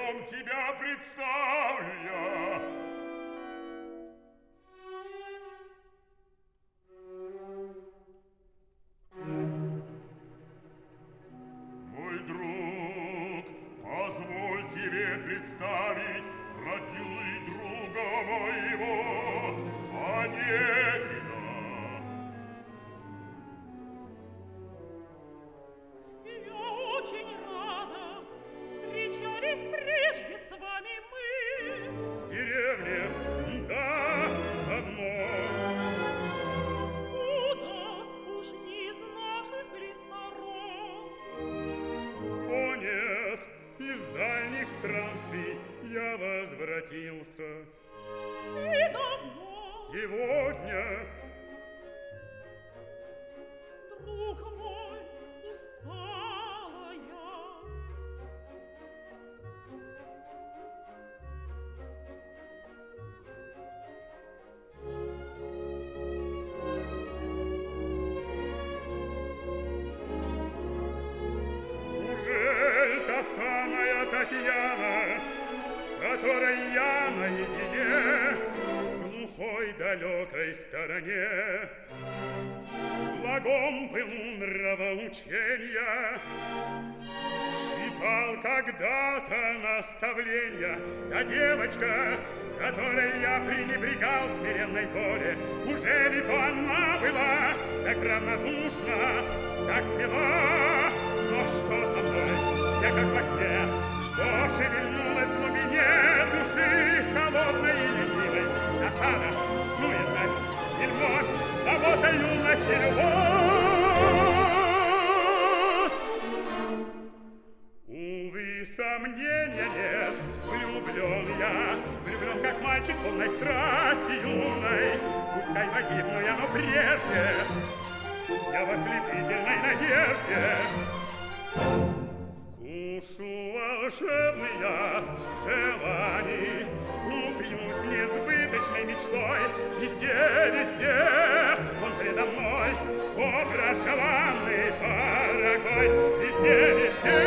Пойдем, тебя представлю я. Мой друг, позволь тебе представить родную друга моего, Онегина. Я очень рада. Встречались прежде с вами мы. В деревне, да, давно. Откуда? Уж не из наших ли сторон? О нет, из дальних странствий я возвратился. И давно. Сегодня. Друг мой, устала я. Ужель та самая Татьяна, которой я наедине в глухой далекой стороне, в благом пылу нравоучения читал когда-то наставления? Та девочка, которой я пренебрегал смиренной доле, ужели то она была так равнодушна, так смела? Но что со мной? Я как во сне, что шевельнулось в глубине души холодной и ленивой. Досада, суетность и любовь, забота, юность и любовь. Увы, сомнения нет, влюблен как мальчик полной страсти юной, пускай погибну но прежде я в ослепительной надежде вкушу волшебный яд желаний, упьюсь несбыточной мечтой. Везде, везде он предо мной, образ желанный, дорогой. Везде, везде